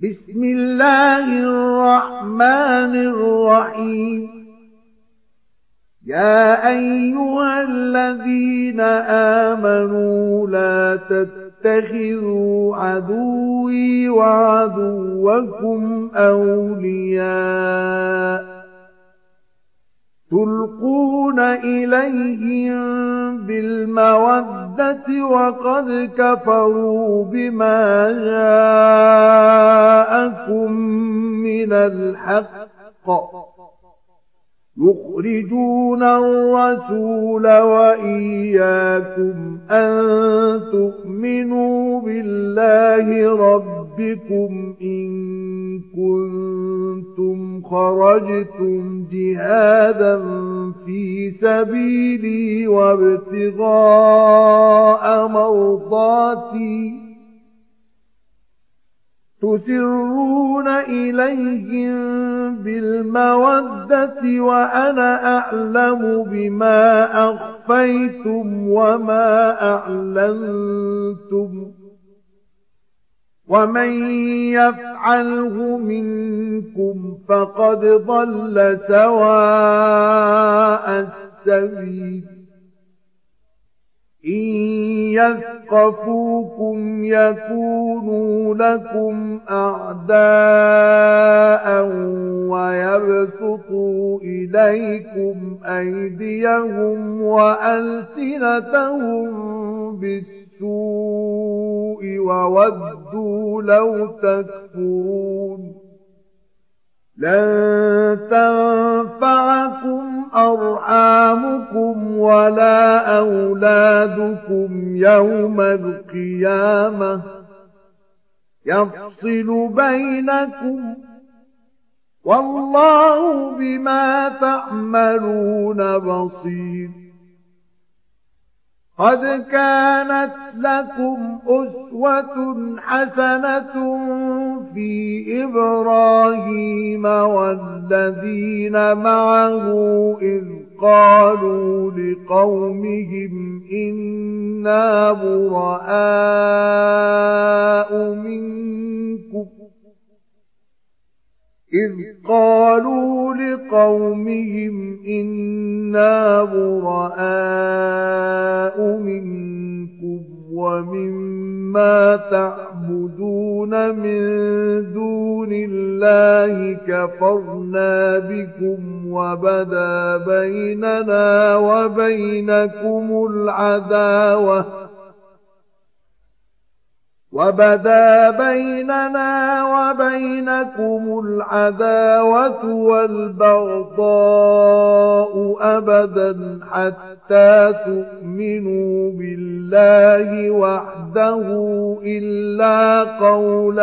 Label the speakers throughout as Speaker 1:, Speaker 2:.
Speaker 1: بسم الله الرحمن الرحيم. يا أيها الذين آمنوا لا تتخذوا عدوي وعدوكم أولياء تلقون إليهم بالمودة وقد كفروا بما جاءكم من الحق يخرجون الرسول وإياكم أن تؤمنوا بالله ربكم إن كنتم خرجتم جهادا في سبيلي وابتغاء مرضاتي تسرون إليهم بالمودة وأنا أعلم بما أخفيتم وما أعلنتم ومن يفعله منكم فقد ضل سواء السبيل. إن يثقفوكم يكونوا لكم أعداء ويبسطوا إليكم أيديهم وألسنتهم بالسوء وودوا لو تكفرون. لن تنفعكم أرحامكم ولا أولادكم يوم القيامة يفصل بينكم والله بما تعملون بصير. قد كانت لكم أسوة حسنة في إبراهيم والذين معه إذ قالوا لقومهم إنا براء منكم ومما تعبدون من دون الله كفرنا بكم وبدا بيننا وبينكم العداوة والبغضاء أبدا حتى تؤمنوا بالله وحده إلا قول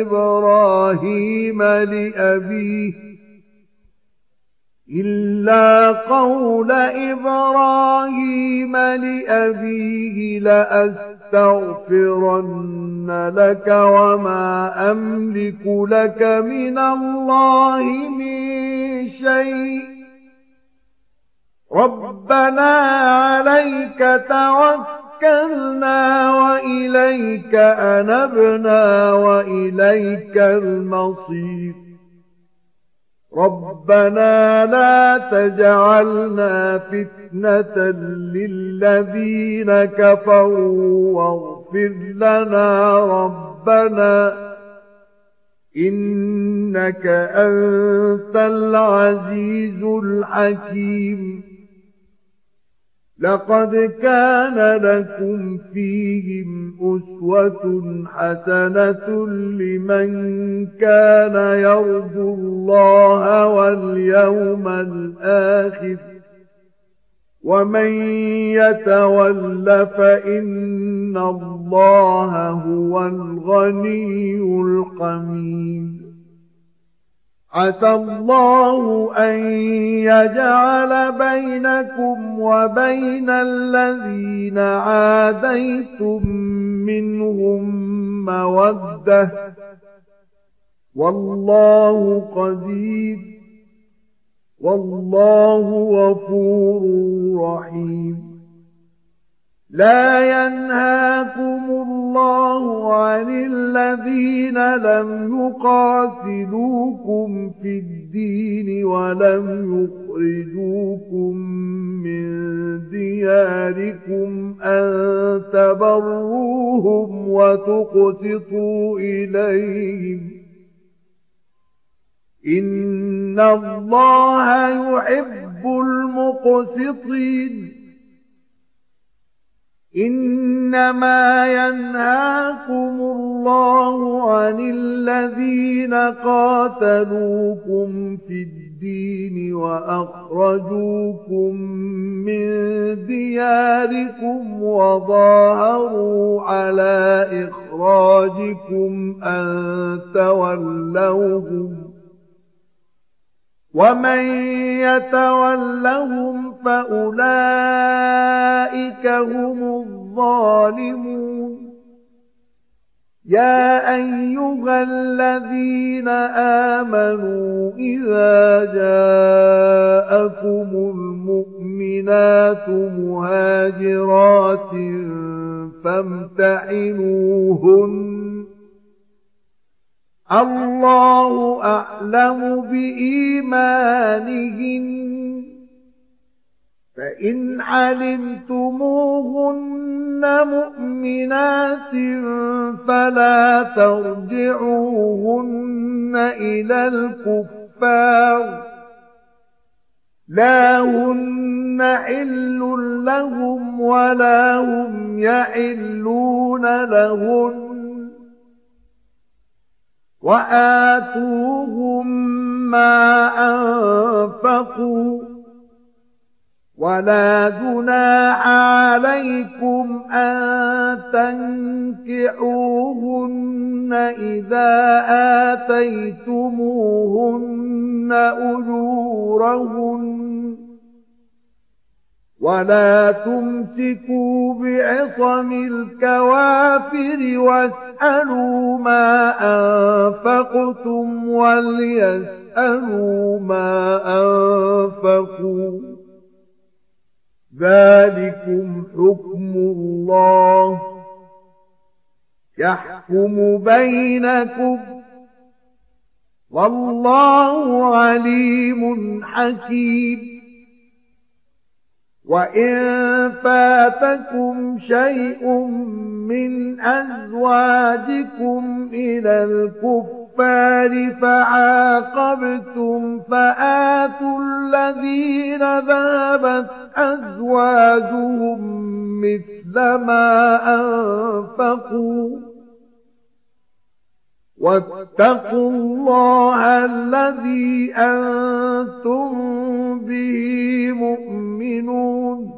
Speaker 1: إبراهيم لأبيه لأستغفرن لك وما أملك لك من الله من شيء ربنا عليك توكلنا وإليك أنبنا وإليك المصير. ربنا لا تجعلنا فتنة للذين كفروا واغفر لنا ربنا إنك أنت العزيز الحكيم. لقد كان لكم فيهم أسوة حسنة لمن كان يرجو الله واليوم الآخر ومن يتول فإن الله هو الغني الحميد. عسى الله أن يجعل بينكم وبين الذين عاديتم منهم مودة والله قدير والله غفور رحيم. لا ينهاكم الله عن الذين لم يقاتلوكم في الدين ولم يخرجوكم من دياركم أن تبروهم وتقسطوا إليهم إن الله يحب المقسطين إنما ينهاكم الله عن الذين قاتلوكم في الدين وأخرجوكم من دياركم وظاهروا على إخراجكم أن تولوهم ومن يتولهم فأولئك هم الظالمون يا أيها الذين آمنوا إذا جاءكم المؤمنات مهاجرات فامتحنوهن الله أعلم بإيمانهن فإن علمتموهن مؤمنات فلا ترجعوهن إلى الكفار لا هن حل لهم ولا هم يحلون لهن وآتوهم ما أنفقوا ولا جناح عليكم أن تنكحوهن إذا آتيتموهن أجورهن ولا تمسكوا بعصم الكوافر واسألوا ما أنفقتم وليسألوا ما أنفقوا ذلكم حكم الله يحكم بينكم والله عليم حكيم وإن فاتكم شيء من أزواجكم إلى الكفار فعاقبتم فآتوا الذين ذهبت أزواجهم مثل ما أنفقوا واتقوا الله الذي أنتم به مؤمنون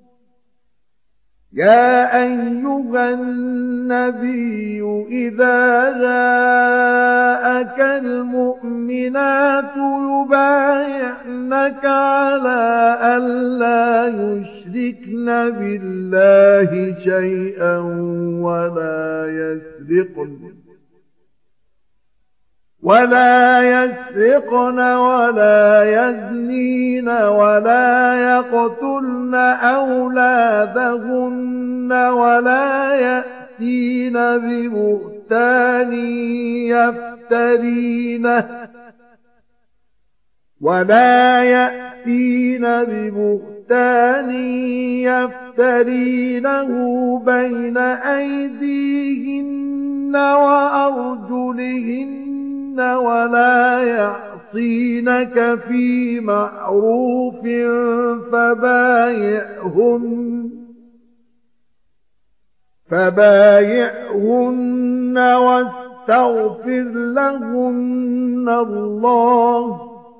Speaker 1: يا أيها النبي إذا جاءك المؤمنات يبايعنك على ألا يشركن بالله شيئا ولا يسرقن ولا يزنين ولا يقتلن أولادهن ولا يأتين ببهتان يفترينه بين أيديهن وأرجلهن ولا يعصينك في معروف فبايعهن واستغفر لهن الله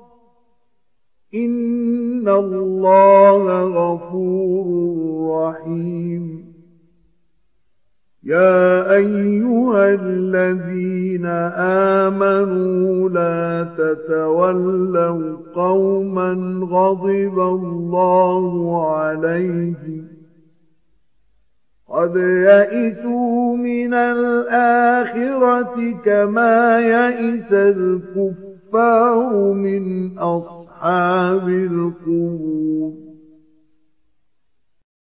Speaker 1: إن الله غفور رحيم يا أيها الذين آمنوا لا تتولوا قوما غضب الله عليهم قد يئسوا من الآخرة كما يئس الكفار من أصحاب القبور